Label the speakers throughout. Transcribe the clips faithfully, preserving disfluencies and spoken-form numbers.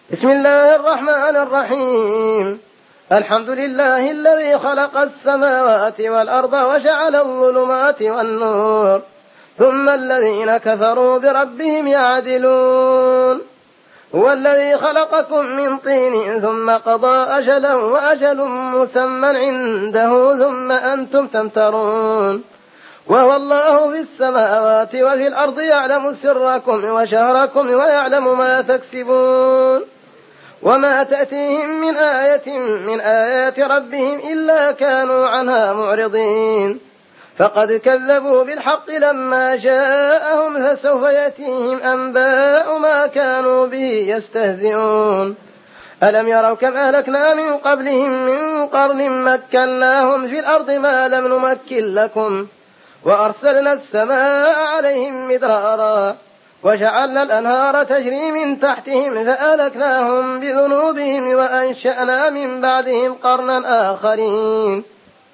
Speaker 1: بسم الله الرحمن الرحيم. الحمد لله الذي خلق السماوات والأرض وجعل الظلمات والنور ثم الذين كفروا بربهم يعدلون. هو الذي خلقكم من طين ثم قضى أجلا وأجل مسمى عنده ثم أنتم تمترون. وهو الله في السماوات وفي الأرض يعلم سركم وجهركم ويعلم ما تكسبون. وما تأتيهم من آية من آيات ربهم إلا كانوا عنها معرضين. فقد كذبوا بالحق لما جاءهم فسوف يأتيهم أنباء ما كانوا به يستهزئون. ألم يروا كم أهلكنا من قبلهم من قرن مكناهم في الأرض ما لم نمكن لكم وأرسلنا السماء عليهم مدرارا وجعلنا الأنهار تجري من تحتهم فأهلكناهم بذنوبهم وأنشأنا من بعدهم قرنا آخرين.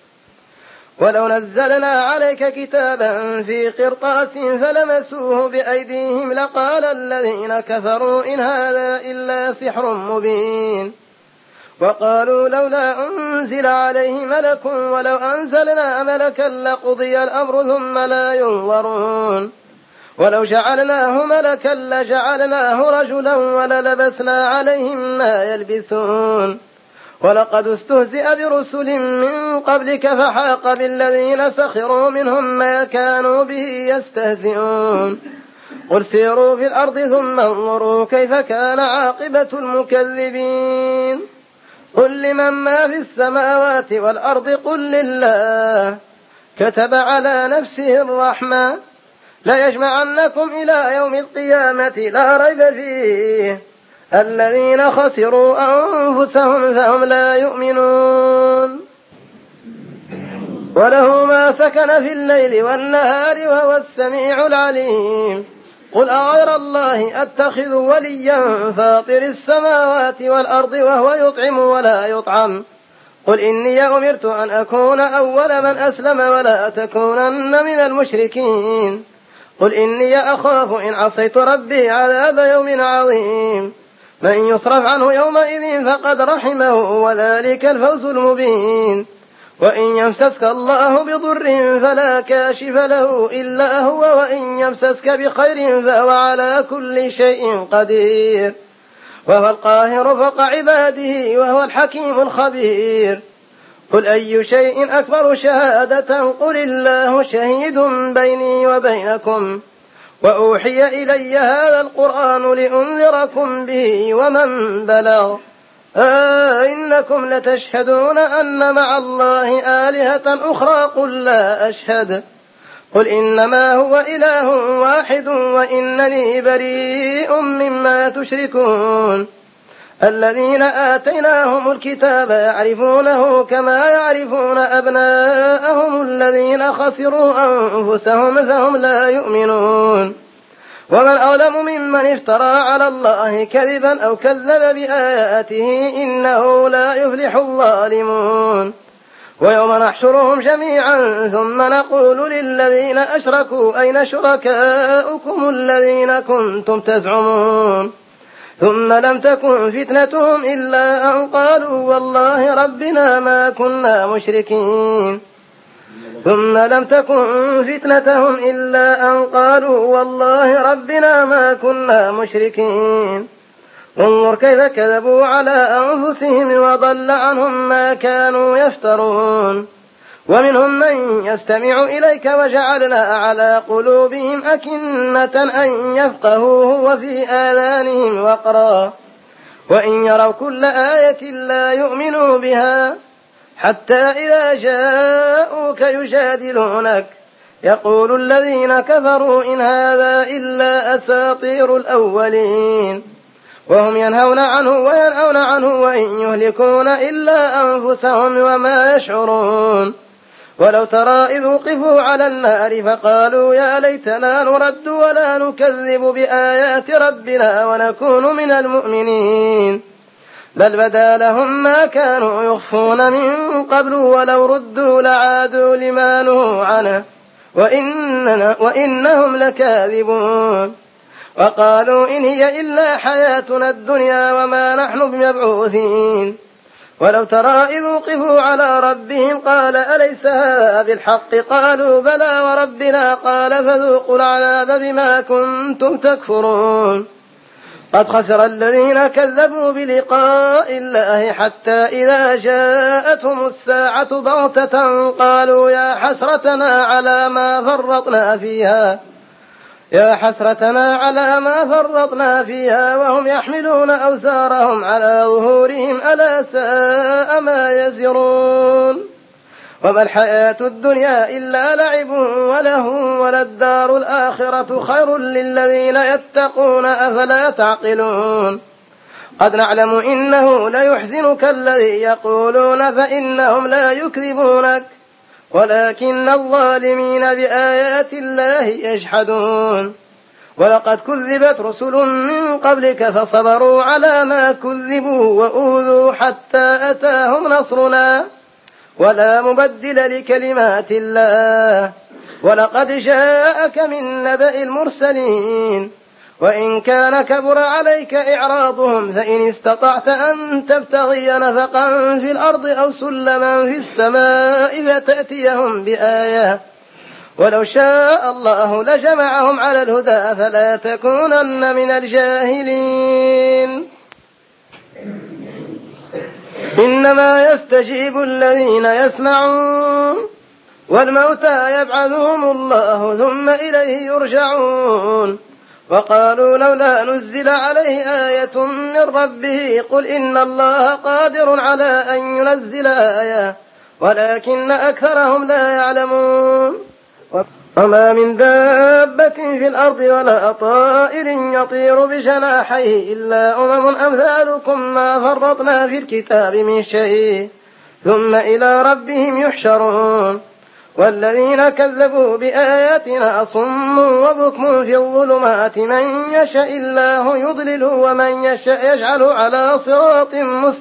Speaker 1: ولو نزلنا عليك كتابا في قرطاس فلمسوه بأيديهم لقال الذين كفروا إن هذا إلا سحر مبين. وقالوا لولا أنزل عليه ملك ولو أنزلنا ملكا لقضي الأمر ثم لا ينظرون. ولو جعلناه ملكا لجعلناه رجلا وللبسنا عليهم ما يلبسون. ولقد استهزئ برسل من قبلك فحاق بالذين سخروا منهم ما كانوا به يستهزئون. قل سيروا في الأرض ثم انظروا كيف كان عاقبة المكذبين. قل لمن ما في السماوات والأرض قل لله كتب على نفسه الرحمة ليجمعنكم إلى يوم القيامة لا ريب فيه الذين خسروا أنفسهم فهم لا يؤمنون. وله ما سكن في الليل والنهار وهو السميع العليم. قل أغير الله أتخذ وليا فاطر السماوات والأرض وهو يطعم ولا يطعم. قل إني أمرت أن أكون أول من أسلم ولا تكونن من المشركين. قل إني أخاف إن عصيت ربي عذاب يوم عظيم. من يصرف عنه يومئذ فقد رحمه وذلك الفوز المبين. وإن يمسسك الله بضر فلا كاشف له إلا هو وإن يمسسك بخير فهو على كل شيء قدير. وهو القاهر فوق عباده وهو الحكيم الخبير. قل أي شيء أكبر شهادة قل الله شهيد بيني وبينكم وأوحي إلي هذا القرآن لأنذركم به ومن بلغ آه إنكم لتشهدون أن مع الله آلهة أخرى قل لا أشهد. قل إنما هو إله واحد وإنني بريء مما تشركون. الذين آتيناهم الكتاب يعرفونه كما يعرفون أبناءهم الذين خسروا أنفسهم فهم لا يؤمنون. ومن أظلم ممن افترى على الله كذبا أو كذب بآياته إنه لا يفلح الظالمون. ويوم نحشرهم جميعا ثم نقول للذين أشركوا أين شركاؤكم الذين كنتم تزعمون ثم لم تكن فتنتهم إلا أن قالوا والله ربنا ما كنا مشركين ثم لم تكن فتنتهم إلا أن قالوا والله ربنا ما كنا مشركين. انظر كيف كذبوا على أنفسهم وضل عنهم ما كانوا يفترون. ومنهم من يستمع إليك وجعلنا على قلوبهم أكنة أن يفقهوه وفي آذانهم وقرا وإن يروا كل آية لا يؤمنوا بها حتى إذا جاءوك يجادلونك يقول الذين كفروا إن هذا إلا أساطير الأولين. وهم ينهون عنه وينأون عنه وإن يهلكون إلا أنفسهم وما يشعرون. ولو ترى إذ وقفوا على النار فقالوا يا ليتنا نرد ولا نكذب بآيات ربنا ونكون من المؤمنين. بل بدا لهم ما كانوا يخفون من قبل ولو ردوا لعادوا لما نهوا عنه وإننا وإنهم لكاذبون. وقالوا إن هي إلا حياتنا الدنيا وما نحن بمبعوثين ولو ترى إذ وقفوا على ربهم قال أليس هذا بالحق قالوا بلى وربنا قال فذوقوا العذاب بما كنتم تكفرون قد خسر الذين كذبوا بلقاء الله حتى إذا جاءتهم الساعة بغتة قالوا يا حسرتنا على ما فرطنا فيها يا حسرتنا على ما فرطنا فيها وهم يحملون أوزارهم على ظهورهم ألا ساء ما يزرون وما الحياة الدنيا إلا لعب وله وللدار الآخرة خير للذين يتقون أفلا تعقلون قد نعلم إنه ليحزنك الذي يقولون فإنهم لا يكذبونك ولكن الظالمين بآيات الله يجحدون ولقد كذبت رسل من قبلك فصبروا على ما كذبوا وأوذوا حتى أتاهم نصرنا ولا مبدل لكلمات الله ولقد جاءك من نبأ المرسلين وإن كان كبر عليك إعراضهم فإن استطعت أن تبتغي نفقا في الأرض أو سلما في السماء فتأتيهم بآية ولو شاء الله لجمعهم على الهدى فلا تكونن من الجاهلين إنما يستجيب الذين يسمعون والموتى يبعثهم الله ثم إليه يرجعون وقالوا لولا نزل عليه آية من ربه قل إن الله قادر على أن ينزل آية ولكن أكثرهم لا يعلمون وما من دابة في الأرض ولا طائر يطير بجناحيه إلا أمم أمثالكم ما فرطنا في الكتاب من شيء ثم إلى ربهم يحشرون والذين كذبوا بآياتنا صم وبكم في الظلمات من يشاء الله يضلله ومن يشاء يجعل على صراط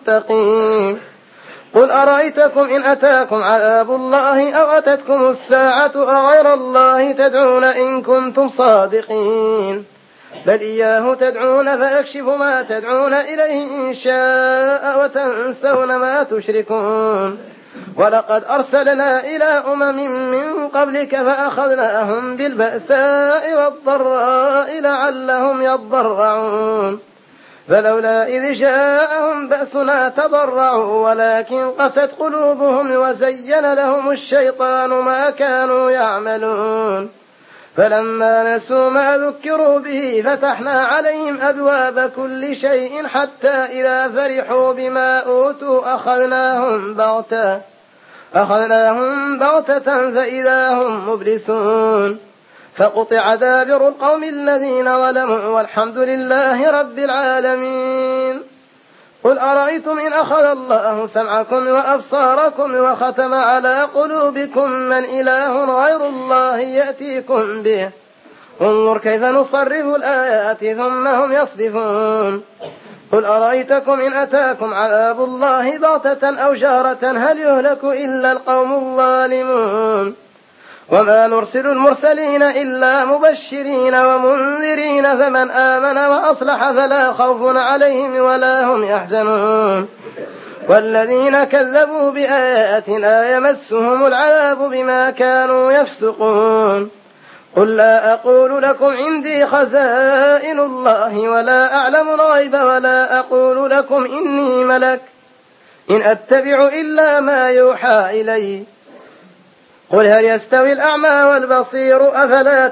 Speaker 1: مستقيم قل أرأيتكم إن أتاكم عذاب الله أو أتتكم الساعة أغير الله تدعون إن كنتم صادقين بل إياه تدعون فيكشف ما تدعون إليه إن شاء وتنسون ما تشركون ولقد أرسلنا إلى أمم من قبلك فأخذناهم بالبأساء والضراء لعلهم يضرعون فلولا إذ جاءهم بأسنا تضرعوا ولكن قست قلوبهم وزين لهم الشيطان ما كانوا يعملون فلما نسوا ما ذكروا به فتحنا عليهم أبواب كل شيء حتى إذا فرحوا بما أوتوا أخذناهم بغتة أخذناهم بغتة فإذا هم مبلسون فقطع دابر القوم الذين ظلموا والحمد لله رب العالمين قل أرأيتم إن أخذ الله سمعكم وأبصاركم وختم على قلوبكم من إله غير الله يأتيكم به انظر كيف نصرف الآيات ثم هم يصدفون قل أرأيتكم إن أتاكم عذاب الله بغتة أو جارة هل يهلك إلا القوم الظالمون وما نرسل المرسلين إلا مبشرين ومنذرين فمن آمن وأصلح فلا خوف عليهم ولا هم يحزنون والذين كذبوا بآياتنا يمسهم العذاب بما كانوا يفسقون قل لا أقول لكم عندي خزائن الله ولا أعلم الغيب ولا أقول لكم إني ملك إن أتبع إلا ما يوحى إلي قل هل يستوي الأعمى والبصير أفلا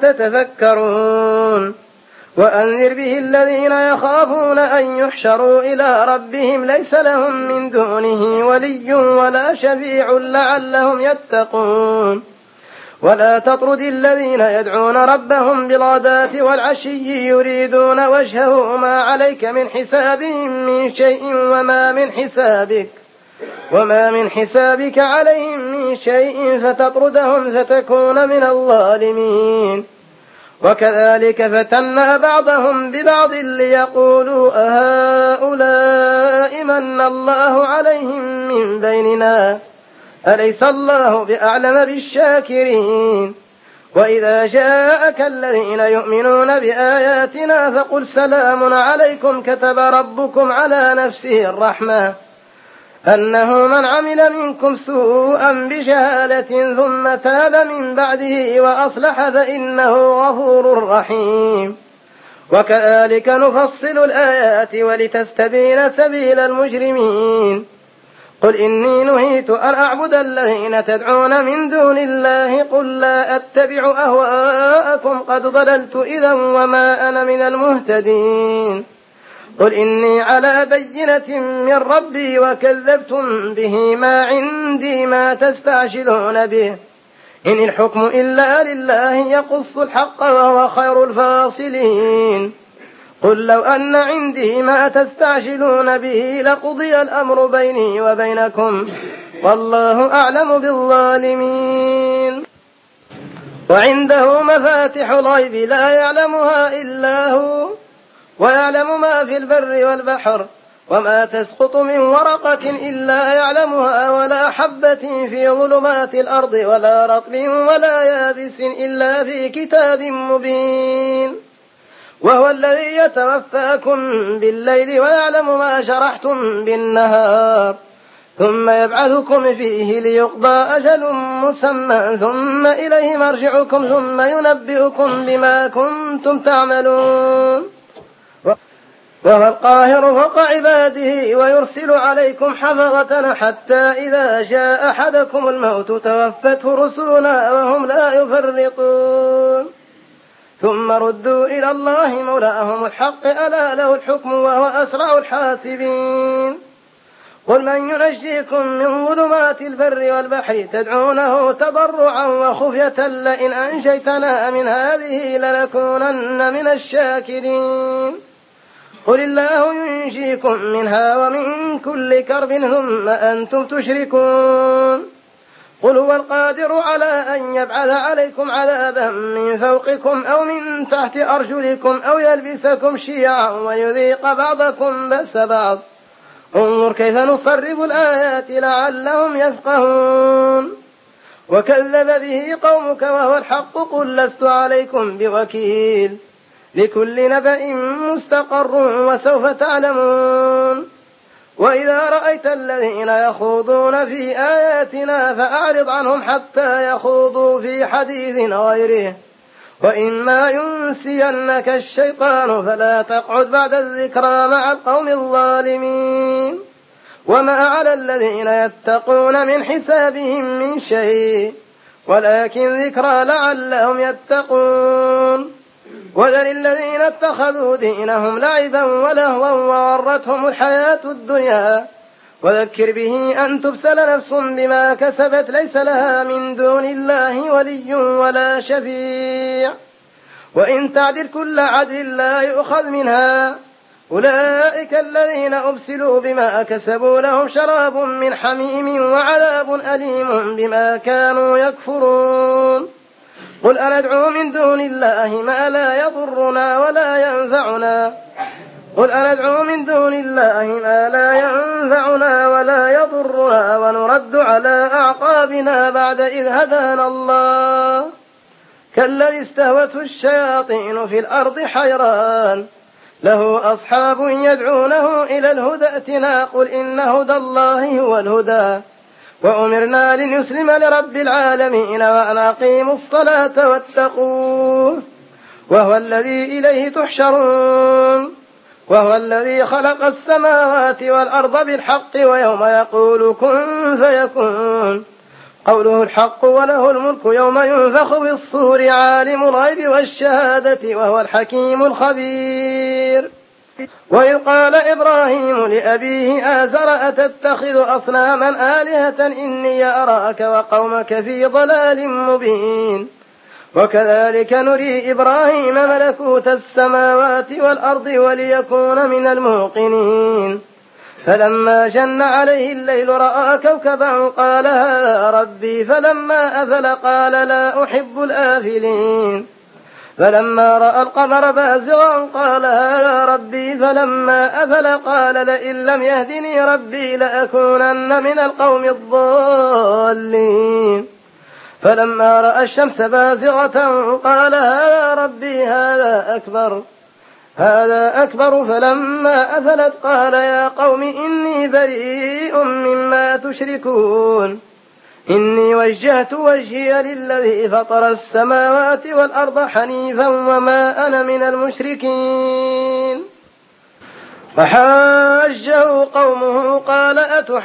Speaker 1: تتفكرون وأنذر به الذين يخافون أن يحشروا إلى ربهم ليس لهم من دونه ولي ولا شفيع لعلهم يتقون ولا تطرد الذين يدعون ربهم بالغداة والعشي يريدون وجهه ما عليك من حسابهم من شيء وما من حسابك وما من حسابك عليهم من شيء فتطردهم فتكون من الظالمين وكذلك فتنا بعضهم ببعض ليقولوا أهؤلاء من الله عليهم من بيننا أليس الله بأعلم بالشاكرين وإذا جاءك الذين يؤمنون بآياتنا فقل سلام عليكم كتب ربكم على نفسه الرحمة أنه من عمل منكم سوءا بجهالة ثم تاب من بعده وأصلح فإنه غفور رحيم. وكذلك نفصل الآيات ولتستبين سبيل المجرمين. قل إني نهيت أن أعبد الذين تدعون من دون الله قل لا أتبع أهواءكم قد ضللت إذا وما أنا من المهتدين. قل إني على بينة من ربي وكذبتم به ما عندي ما تستعجلون به إن الحكم إلا لله يقص الحق وهو خير الفاصلين. قل لو أن عندي ما تستعجلون به لقضي الأمر بيني وبينكم والله أعلم بالظالمين. وعنده مفاتح الغيب لا يعلمها إلا هو ويعلم ما في البر والبحر وما تسقط من ورقة إلا يعلمها ولا حبة في ظلمات الأرض ولا رطب ولا يابس إلا في كتاب مبين. وهو الذي يتوفاكم بالليل ويعلم ما جرحتم بالنهار ثم يبعثكم فيه ليقضى أجل مسمى ثم إليه مرجعكم ثم ينبئكم بما كنتم تعملون. وهو القاهر فوق عباده ويرسل عليكم حفظة حتى إذا جاء أحدكم الموت توفته رسلنا وهم لا يفرطون ثم ردوا إلى الله مولاهم الحق ألا له الحكم وهو أسرع الحاسبين. قل من ينجيكم من ظلمات البر والبحر تدعونه تضرعا وخفية لئن أنجيتنا من هذه لنكونن من الشاكرين. قل الله ينجيكم منها ومن كل كرب ثم أنتم تشركون. قل هو القادر على أن يبعث عليكم عذابا من فوقكم أو من تحت أرجلكم أو يلبسكم شيعا ويذيق بعضكم بأس بعض انظر كيف نصرف الآيات لعلهم يفقهون. وكذب به قومك وهو الحق قل لست عليكم بوكيل لكل نبأ مستقر وسوف تعلمون. وإذا رأيت الذين يخوضون في آياتنا فأعرض عنهم حتى يخوضوا في حديث غيره وإما ينسينك الشيطان فلا تقعد بعد الذكرى مع القوم الظالمين. وما على الذين يتقون من حسابهم من شيء ولكن ذكرى لعلهم يتقون. وذل الذين اتخذوا دينهم لعبا ولهوا وغرتهم الحياة الدنيا وذكر به أن تبسل نفس بما كسبت ليس لها من دون الله ولي ولا شفيع وإن تعدل كل عدل لا يؤخذ منها. أولئك الذين أبسلوا بما كسبوا لهم شراب من حميم وعذاب أليم بما كانوا يكفرون. قل أندعو من دون الله ما لا يضرنا ولا ينفعنا قل أندعو من دون الله ما لا ينفعنا ولا يضرنا ونرد على أعقابنا بعد إذ هدانا الله كالذي استهوته الشياطين في الأرض حيران له أصحاب يدعونه إلى الهدى ائتنا قل إن هدى الله هو الهدى وأمرنا لنسلم لرب العالمين وأن أقيموا الصلاة واتقوه وهو الذي إليه تحشرون. وهو الذي خلق السماوات والأرض بالحق ويوم يقول كن فيكون قوله الحق وله الملك يوم ينفخ في الصور عالم الغيب والشهادة وهو الحكيم الخبير. وإذ قال إبراهيم لأبيه آزر أتتخذ أصناما آلهة إني أراك وقومك في ضلال مبين. وكذلك نري إبراهيم ملكوت السماوات والأرض وليكون من الموقنين. فلما جن عليه الليل رأى كوكبا قال هذا ربي فلما أفل قال لا أحب الآفلين. فلما رأى القمر بازغا قال هذا ربي فلما أفل قال لئن لم يهدني ربي لأكونن من القوم الضالين. فلما رأى الشمس بازغة قال هذا ربي هذا أكبر هذا أكبر فلما أفلت قال يا قوم إني بريء مما تشركون إني وجهت وجهي للذي فطر السماوات والأرض حنيفا وما أنا من المشركين. فحاجه قومه قال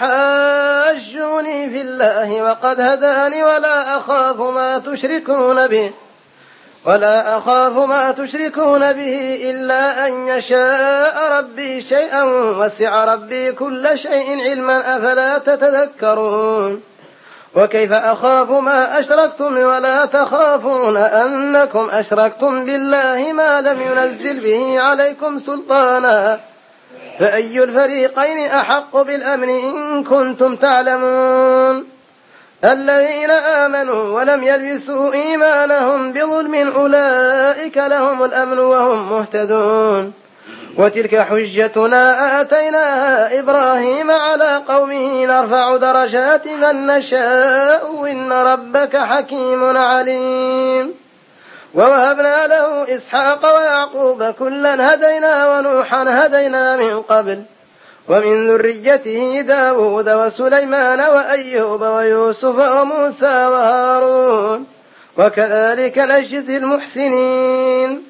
Speaker 1: أتحاجوني في الله وقد هداني ولا أخاف ما تشركون به ولا أخاف ما تشركون به إلا أن يشاء ربي شيئا وسع ربي كل شيء علما أفلا تتذكرون. وكيف أخاف ما أشركتم ولا تخافون أنكم أشركتم بالله ما لم ينزل به عليكم سلطانا فأي الفريقين أحق بالأمن إن كنتم تعلمون. الذين آمنوا ولم يلبسوا إيمانهم بظلم أولئك لهم الأمن وهم مهتدون. وتلك حجتنا آتيناها إبراهيم على قومه نرفع درجات من نشاء إن ربك حكيم عليم. ووهبنا له إسحاق ويعقوب كلا هدينا ونوحا هدينا من قبل ومن ذريته داود وسليمان وأيوب ويوسف وموسى وهارون وكذلك نجزي المحسنين.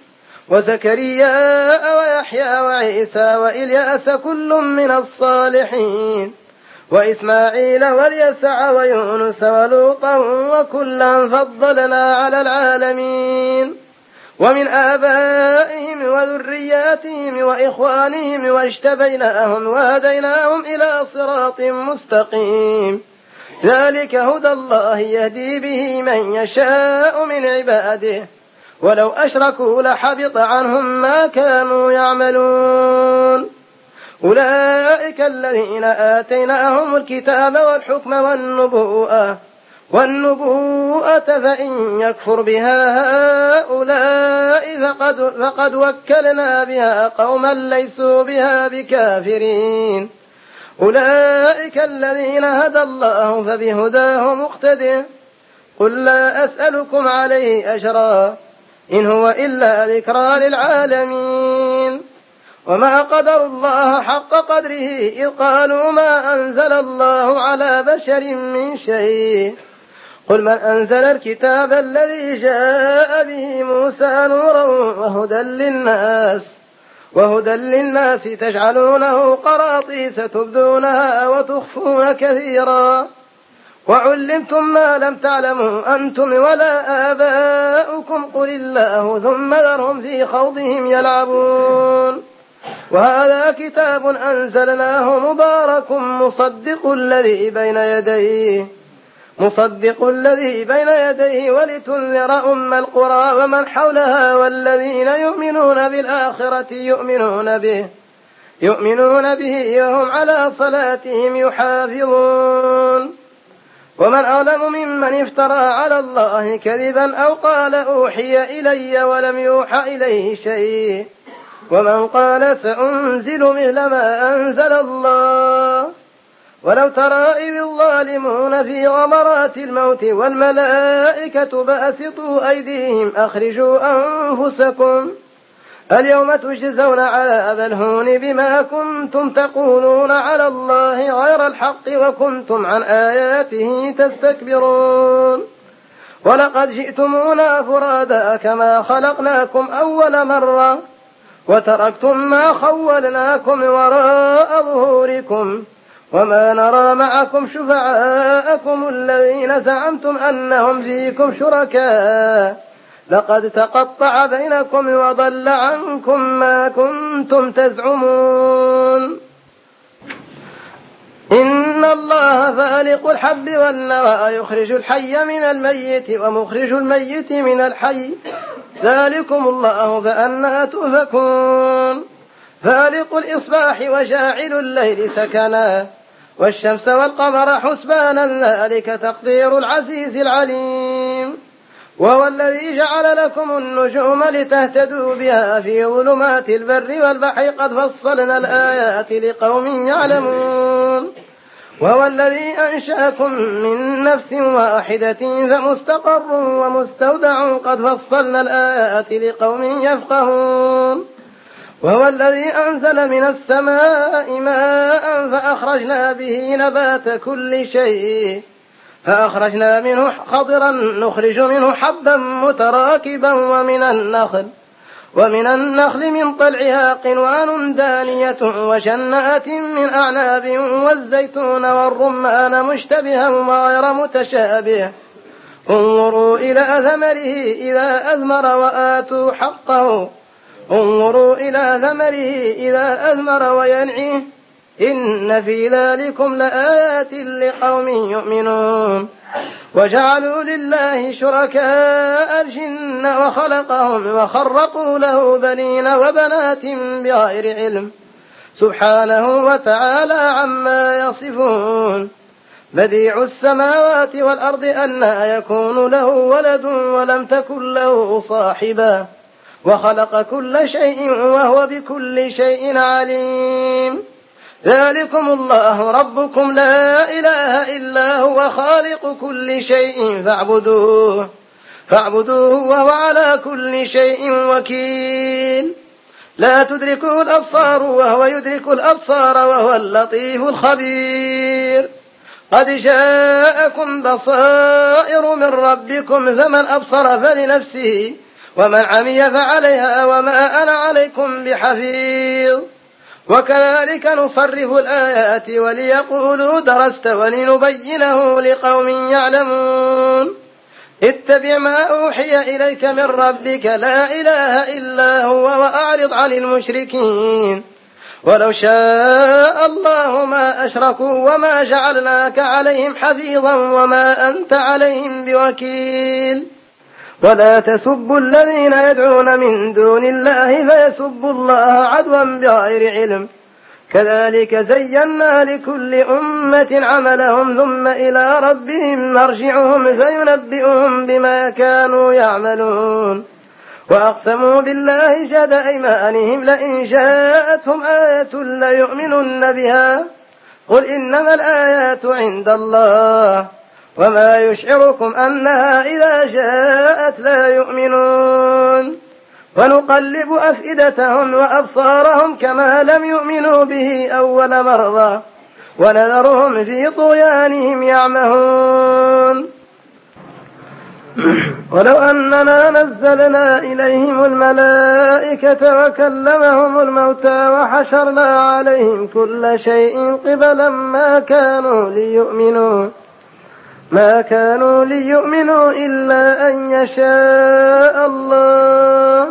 Speaker 1: وزكريا ويحيى وعيسى وإلياس كل من الصالحين وإسماعيل واليسع ويونس ولوطا وكلا فضلنا على العالمين. ومن آبائهم وذرياتهم وإخوانهم واجتبيناهم وهديناهم إلى صراط مستقيم. ذلك هدى الله يهدي به من يشاء من عباده ولو أشركوا لحبط عنهم ما كانوا يعملون. أولئك الذين آتيناهم الكتاب والحكم والنبوءة والنبوءة فإن يكفر بها هؤلاء فقد, فقد وكلنا بها قوما ليسوا بها بكافرين. أولئك الذين هدى الله فبهداه مقتده. قل لا أسألكم عليه أجرا إن هو إلا ذكرى للعالمين. وما قدروا الله حق قدره إذ قالوا ما أنزل الله على بشر من شيء. قل من أنزل الكتاب الذي جاء به موسى نورا وهدى للناس وهدى للناس تجعلونه قراطيس تبدونها وتخفون كثيرا وعلمتم ما لم تعلموا أنتم ولا آباؤكم قل الله ثم ذرهم في خوضهم يلعبون. وهذا كتاب أنزلناه مبارك مصدق الذي بين يديه مصدق الذي بين يديه ولتنذر أم القرى ومن حولها والذين يؤمنون بالآخرة يؤمنون به يؤمنون به وهم على صلاتهم يحافظون. ومن أظلم ممن افترى على الله كذبا أو قال أوحي إلي ولم يوحى إليه شيء ومن قال سأنزل مثل ما أنزل الله. ولو ترى إذ الظالمون في غمرات الموت والملائكة باسطوا أيديهم أخرجوا أنفسكم اليوم تجزون عذاب الهون بما كنتم تقولون على الله غير الحق وكنتم عن آياته تستكبرون. ولقد جئتمونا فرادا كما خلقناكم أول مرة وتركتم ما خولناكم وراء ظهوركم وما نرى معكم شفعاءكم الذين زعمتم أنهم فيكم شركاء لقد تقطع بينكم وضل عنكم ما كنتم تزعمون. إن الله فالق الحب والنوى يخرج الحي من الميت ومخرج الميت من الحي ذلكم الله فأنى تؤفكون. فالق الإصباح وجاعل الليل سكنا والشمس والقمر حسبانا ذلك تقدير العزيز العليم. وهو الذي جعل لكم النجوم لتهتدوا بها في ظلمات البر والبحر قد فصلنا الآيات لقوم يعلمون. وهو الذي أنشأكم من نفس واحدة فمستقر ومستودع قد فصلنا الآيات لقوم يفقهون. وهو الذي أنزل من السماء ماء فأخرجنا به نبات كل شيء فأخرجنا منه خضرا نخرج منه حبا متراكبا ومن النخل ومن النخل من طلعها قنوان دانية وجنات من أعناب والزيتون والرمان مشتبها وغير متشابه انظروا إلى ثمره إذا أثمر وآتوا حقه انظروا إلى ثمره إذا أثمر وينعيه إن في ذلكم لآيات لقوم يؤمنون. وجعلوا لله شركاء الجن وخلقهم وخرقوا له بنين وبنات بغير علم سبحانه وتعالى عما يصفون. بديع السماوات والأرض أنى يكون له ولد ولم تكن له صاحبة وخلق كل شيء وهو بكل شيء عليم. ذلكم الله ربكم لا إله إلا هو خالق كل شيء فاعبدوه فاعبدوه وهو على كل شيء وكيل. لا تدركه الأبصار وهو يدرك الأبصار وهو اللطيف الخبير. قد جاءكم بصائر من ربكم فمن أبصر فلنفسه ومن عمي فعليها وما أنا عليكم بحفيظ. وكذلك نصرف الآيات وليقولوا درست ولنبينه لقوم يعلمون. اتبع ما أوحي إليك من ربك لا إله إلا هو وأعرض عن المشركين ولو شاء الله ما أشركوا وما جعلناك عليهم حفيظا وما أنت عليهم بوكيل. ولا تسبوا الذين يدعون من دون الله فيسبوا الله عدوا بغير علم كذلك زينا لكل أمة عملهم ثم إلى ربهم مرجعهم فينبئهم بما كانوا يعملون. وأقسموا بالله جهد أيمانهم لئن جاءتهم آية ليؤمنن بها قل إنما الآيات عند الله وما يشعركم أنها إذا جاءت لا يؤمنون. ونقلب أفئدتهم وأبصارهم كما لم يؤمنوا به أول مرة ونذرهم في طغيانهم يعمهون. ولو أننا نزلنا إليهم الملائكة وكلمهم الموتى وحشرنا عليهم كل شيء قبلا ما كانوا ليؤمنوا ما كانوا ليؤمنوا إلا أن يشاء الله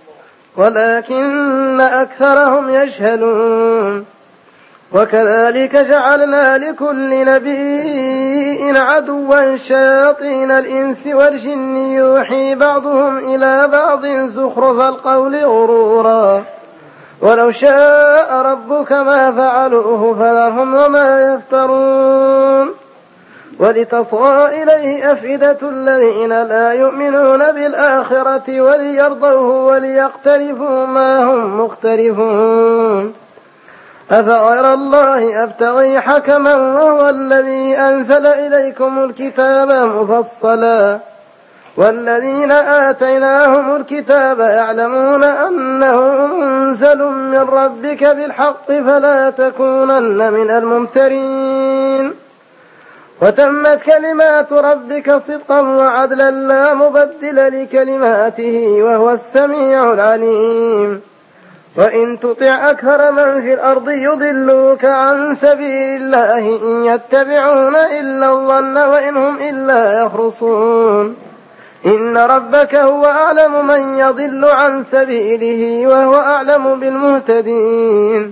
Speaker 1: ولكن أكثرهم يجهلون. وكذلك جعلنا لكل نبي عدوا شياطين الإنس والجن يوحي بعضهم إلى بعض زخرف القول غرورا ولو شاء ربك ما فعلوه فذرهم وما يفترون. ولتصغى إليه أفئدة الذين لا يؤمنون بالآخرة وليرضوه وليقترفوا ما هم مقترفون. أفغير الله أبتغي حكما وهو الذي أنزل إليكم الكتاب مفصلا والذين آتيناهم الكتاب يعلمون أنه منزل من ربك بالحق فلا تكونن من الممترين. وتمت كلمات ربك صدقا وعدلا لا مبدل لكلماته وهو السميع العليم. وإن تطع أكثر من في الأرض يضلوك عن سبيل الله إن يتبعون إلا الظن وإن هم إلا يخرصون. إن ربك هو أعلم من يضل عن سبيله وهو أعلم بالمهتدين.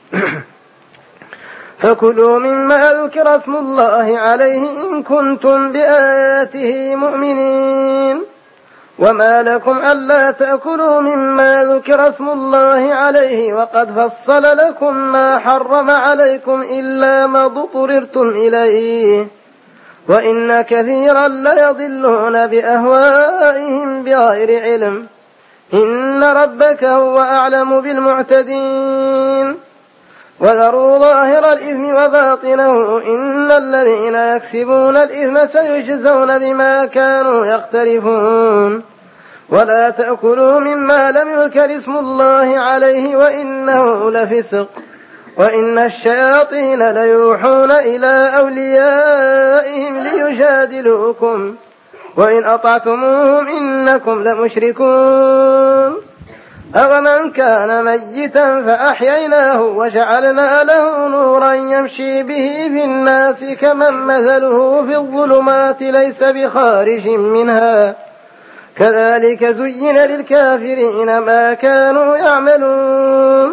Speaker 1: فكلوا مما ذكر اسم الله عليه إن كنتم بآياته مؤمنين. وما لكم ألا تأكلوا مما ذكر اسم الله عليه وقد فصل لكم ما حرم عليكم إلا ما اضطررتم إليه وإن كثيرا ليضلون بأهوائهم بغير علم. إن ربك هو أعلم بالمعتدين. وذروا ظاهر الإثم وباطنه إن الذين يكسبون الإثم سيجزون بما كانوا يقترفون ولا تأكلوا مما لم يذكر اسم الله عليه وإنه لفسق وإن الشياطين ليوحون إلى أوليائهم ليجادلوكم وإن أطعتموهم إنكم لمشركون أفمن كان ميتا فأحييناه وجعلنا له نورا يمشي به في الناس كمن مثله في الظلمات ليس بخارج منها كذلك زين للكافرين ما كانوا يعملون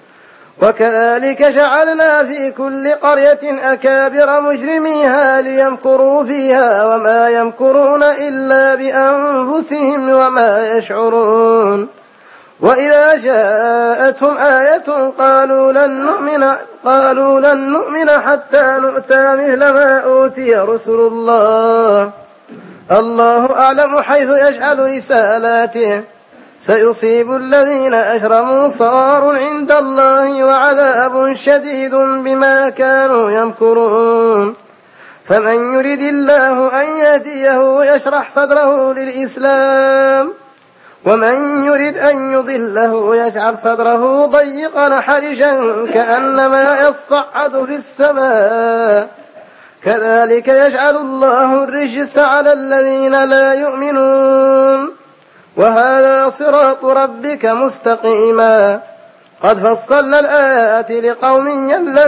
Speaker 1: وكذلك جعلنا في كل قرية أكابر مجرميها ليمكروا فيها وما يمكرون إلا بأنفسهم وما يشعرون وإذا جاءتهم آية قالوا لن نؤمن, قالوا لن نؤمن حتى نؤتى مثل ما أوتي رسل الله الله أعلم حيث يجعل رسالاته سيصيب الذين أجرموا صغار عند الله وعذاب شديد بما كانوا يمكرون فمن يرد الله أن يهديه يشرح صدره للإسلام ومن يرد أن يضله يجعل صدره ضيقا حرجا كأنما يصعد في السماء كذلك يجعل الله الرجس على الذين لا يؤمنون وهذا صراط ربك مستقيما قد فصلنا الآيات لقوم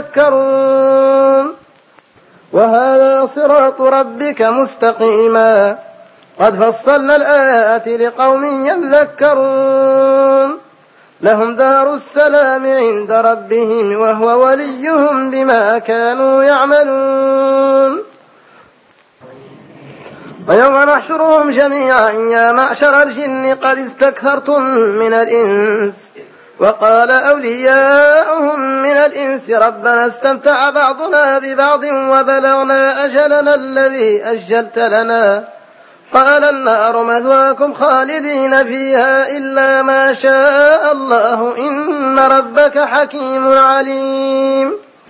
Speaker 1: يذكرون وهذا صراط ربك مستقيما قد فصلنا الآيات لقوم يذكرون لهم دار السلام عند ربهم وهو وليهم بما كانوا يعملون ويوم نحشرهم جميعا يا معشر الجن قد استكثرتم من الإنس وقال أولياؤهم من الإنس ربنا استمتع بعضنا ببعض وبلغنا أجلنا الذي أجلت لنا قال النار مثواكم خالدين فيها إلا ما شاء الله إن ربك حكيم عليم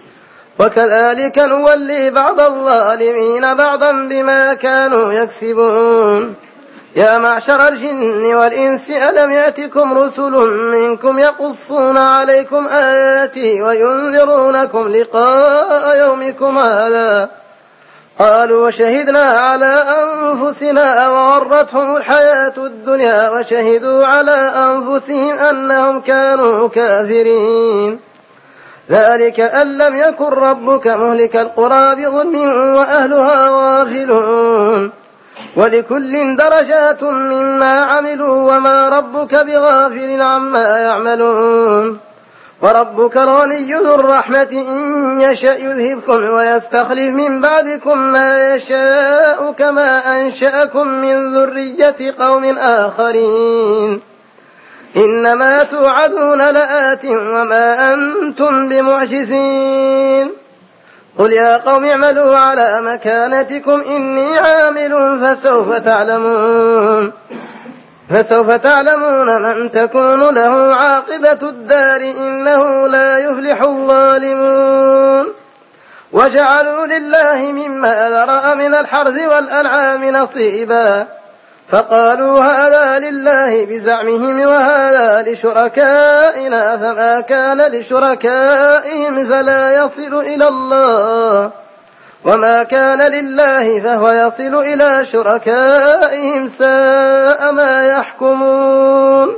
Speaker 1: وكذلك نولي بعض الظالمين بعضا بما كانوا يكسبون يا معشر الجن والإنس ألم يأتكم رسل منكم يقصون عليكم آياتي وينذرونكم لقاء يومكم هذا قالوا وشهدنا على أنفسنا وغرتهم الحياة الدنيا وشهدوا على أنفسهم أنهم كانوا كافرين ذلك أن لم يكن ربك مهلك القرى بظلم وأهلها غافلون ولكل درجات مما عملوا وما ربك بغافل عما يعملون وربك الغني ذو الرحمة إن يشأ يذهبكم ويستخلف من بعدكم ما يشاء كما أنشأكم من ذرية قوم آخرين إنما توعدون لآت وما أنتم بمعجزين قل يا قوم اعملوا على مكانتكم إني عامل فسوف تعلمون فسوف تعلمون من تكون له عاقبة الدار إنه لا يفلح الظالمون وجعلوا لله مما ذرأ من الحرث والأنعام نصيبا فقالوا هذا لله بزعمهم وهذا لشركائنا فما كان لشركائهم فلا يصل إلى الله وما كان لله فهو يصل إلى شركائهم ساء ما يحكمون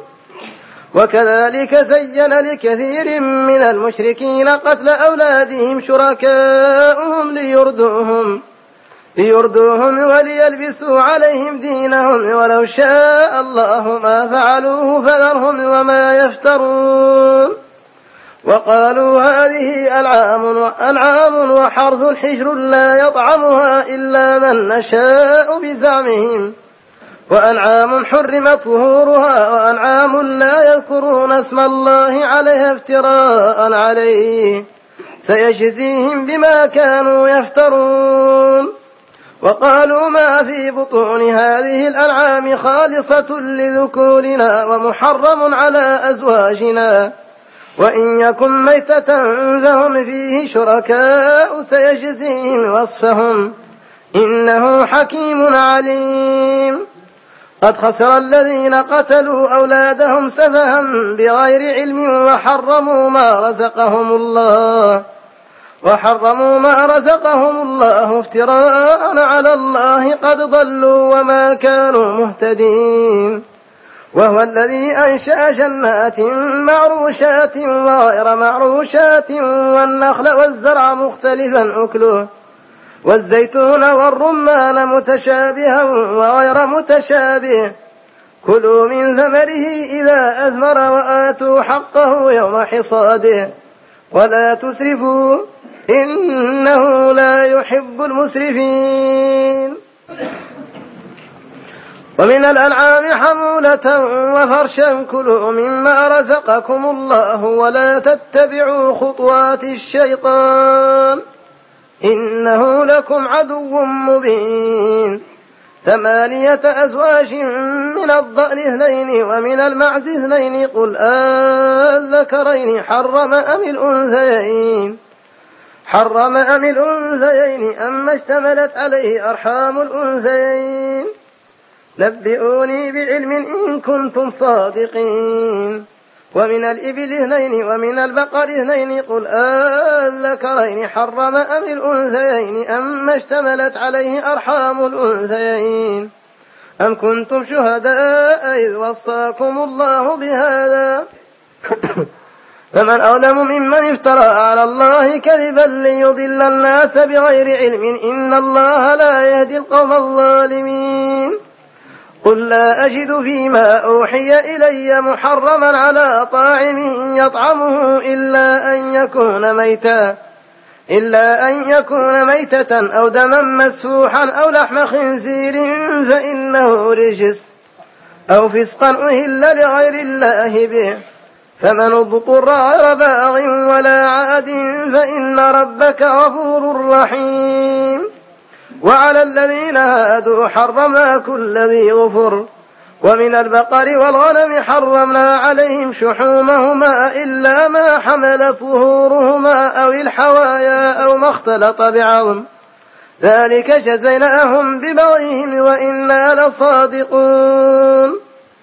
Speaker 1: وكذلك زين لكثير من المشركين قتل أولادهم شركاؤهم ليردوهم ليردوهم وليلبسوا عليهم دينهم ولو شاء الله ما فعلوه فذرهم وما يفترون وقالوا هذه أنعام أنعام وحرث حجر لا يطعمها إلا من نشاء بزعمهم وأنعام حرمت ظهورها وأنعام لا يذكرون اسم الله عليها افتراء عليه سيجزيهم بما كانوا يفترون وقالوا ما في بطون هذه الأنعام خالصة لذكورنا ومحرم على أزواجنا وإن يكن ميتة فهم فيه شركاء سيجزيهم وصفهم إنه حكيم عليم. قد خسر الذين قتلوا أولادهم سفها بغير علم وحرموا ما رزقهم الله وحرموا ما رزقهم الله افتراء على الله قد ضلوا وما كانوا مهتدين. وهو الذي أنشأ جنات معروشات وغير معروشات والنخل والزرع مختلفا أكله والزيتون والرمان متشابها وغير متشابه كلوا من ثمره إذا أثمر وآتوا حقه يوم حصاده ولا تسرفوا إنه لا يحب المسرفين. ومن الأنعام حمولة وفرشا كلوا مما رزقكم الله ولا تتبعوا خطوات الشيطان إنه لكم عدو مبين. ثمانية أزواج من الضأن اثنين ومن المعز اثنين قل أذكرين حرم أم الأنثيين حرم أم الأنثيين أما اشتملت عليه أرحام الأنثيين نبئوني بعلم إن كنتم صادقين. ومن الإبل اثنين ومن البقر اثنين قل أذكرين حرم أم الأنثيين أما اشتملت عليه أرحام الأنثيين أم كنتم شهداء إذ وصاكم الله بهذا فمن أظلم ممن افترى على الله كذبا ليضل الناس بغير علم إن الله لا يهدي القوم الظالمين. قل لا أجد فيما أوحي إلي محرما على طاعم يطعمه إلا أن يكون ميتا إلا أن يكون ميتة أو دما مسفوحا أو لحم خنزير فإنه رجس أو فسقا أهل لغير الله به فمن اضطر غير باغ ولا عاد فإن ربك غفور رحيم. وعلى الذين هادوا حرمنا كل ذي ظفر ومن البقر والغنم حرمنا عليهم شحومهما إلا ما حملت ظهورهما أو الحوايا أو ما اختلط بعظم ذلك جزيناهم ببغيهم وإنا لصادقون.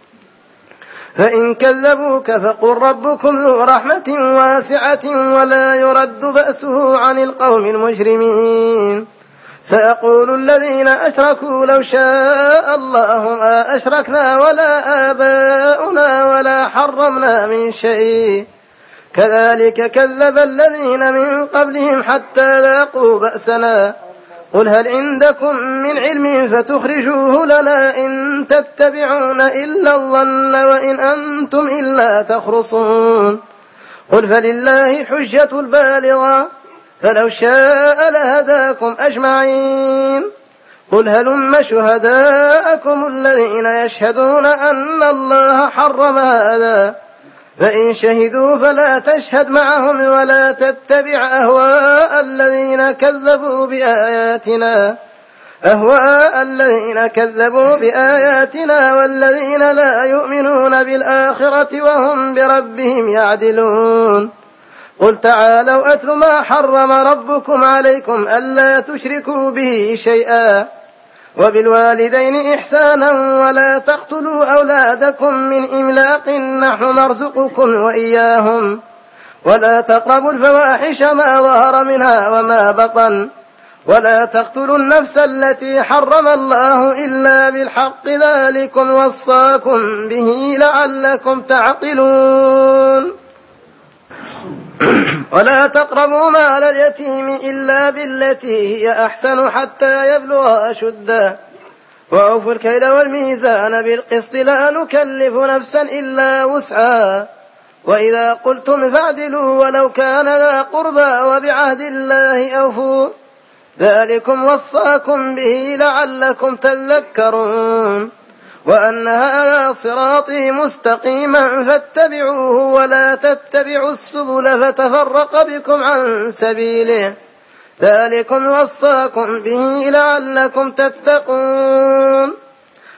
Speaker 1: فإن كذبوك فقل ربكم ذو رحمة واسعة ولا يرد بأسه عن القوم المجرمين. سيقول الذين أشركوا لو شاء الله ما أشركنا ولا آباؤنا ولا حرمنا من شيء كذلك كذب الذين من قبلهم حتى ذاقوا بأسنا قل هل عندكم من علم فتخرجوه لنا إن تتبعون إلا الظن وإن أنتم إلا تخرصون. قل فلله الحجة البالغة فلو شاء لهداكم أجمعين. قل هلم شهداءكم الذين يشهدون أن الله حرم هذا فإن شهدوا فلا تشهد معهم ولا تتبع أهواء الذين كذبوا بآياتنا أهواء الذين كذبوا بآياتنا والذين لا يؤمنون بالآخرة وهم بربهم يعدلون. قل تعالوا أتل ما حرم ربكم عليكم ألا تشركوا به شيئا وبالوالدين إحسانا ولا تقتلوا أولادكم من إملاق نحن نرزقكم وإياهم ولا تقربوا الفواحش ما ظهر منها وما بطن ولا تقتلوا النفس التي حرم الله إلا بالحق ذلكم وصاكم به لعلكم تعقلون. ولا تقربوا مال اليتيم إلا بالتي هي أحسن حتى يبلغ أشده وأوفوا الكيل والميزان بالقسط لا نكلف نفسا إلا وسعها وإذا قلتم فاعدلوا ولو كان ذا قربى وبعهد الله أوفوا ذلكم وصاكم به لعلكم تذكرون. وأن هذا صراطي مستقيما فاتبعوه ولا تتبعوا السبل فتفرق بكم عن سبيله ذلكم وصاكم به لعلكم تتقون.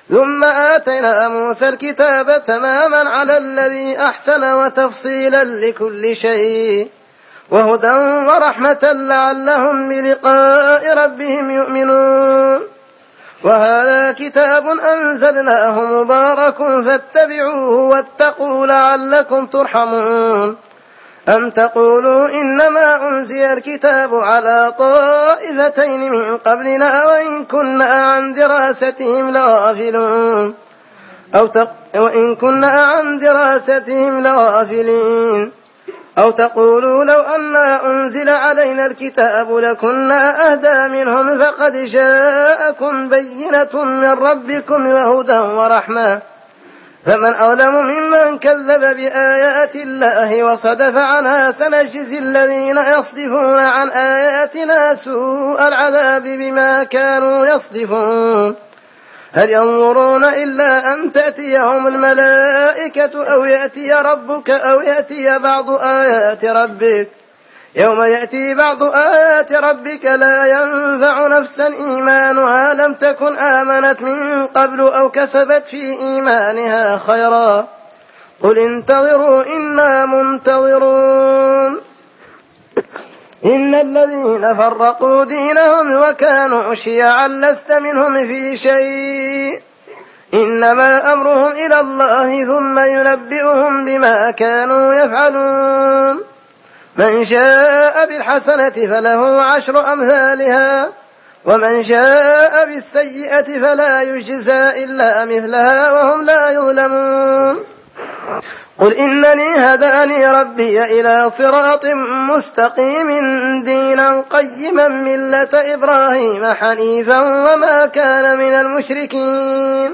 Speaker 1: ثم آتينا موسى الكتاب تماما على الذي أحسن وتفصيلا لكل شيء وهدى ورحمة لعلهم بلقاء ربهم يؤمنون. وهذا كتاب أنزلناه مبارك فاتبعوه واتقوا لعلكم ترحمون. أم تقولوا إنما أنزل الكتاب على طائفتين من قبلنا وإن كنا عن دراستهم لغافلون أو تق... وإن كنا عن دراستهم لغافلين أو تقولوا لو أنا أنزل علينا الكتاب لكنا أهدى منهم فقد جاءكم بينة من ربكم وهدى ورحمة فمن أظلم ممن كذب بآيات الله وصدف عنها سنجزي الذين يصدفون عن آياتنا سوء العذاب بما كانوا يصدفون. هل ينظرون إلا أن تأتيهم الملائكة أو يأتي ربك أو يأتي بعض آيات ربك يوم يأتي بعض آيات ربك لا ينفع نفسا إيمانها لم تكن آمنت من قبل أو كسبت في إيمانها خيرا قل انتظروا إنا منتظرون. إن الذين فرقوا دينهم وكانوا شيعا لست منهم في شيء إنما أمرهم إلى الله ثم ينبئهم بما كانوا يفعلون. من شاء بالحسنة فله عشر أمثالها ومن شاء بالسيئة فلا يجزى إلا مثلها وهم لا يظلمون. قل إنني هداني ربي إلى صراط مستقيم دينا قيما ملة إبراهيم حنيفا وما كان من المشركين.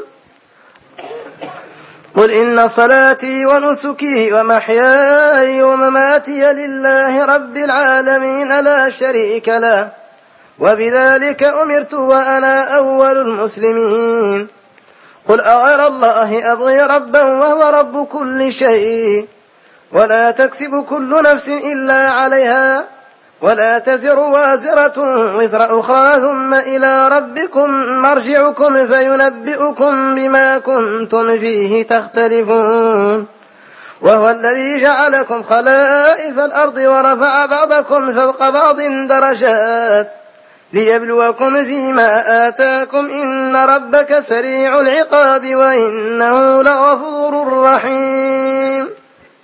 Speaker 1: قل إن صلاتي ونسكي ومحياي ومماتي لله رب العالمين لا شريك له وبذلك أمرت وأنا أول المسلمين. قل أغير الله أبغي ربا وهو رب كل شيء ولا تكسب كل نفس إلا عليها ولا تزر وازرة وزر أخرى ثم إلى ربكم مرجعكم فينبئكم بما كنتم فيه تختلفون. وهو الذي جعلكم خلائف الأرض ورفع بعضكم فوق بعض درجات ليبلوكم فيما آتاكم إن ربك سريع العقاب وإنه لغفور رحيم.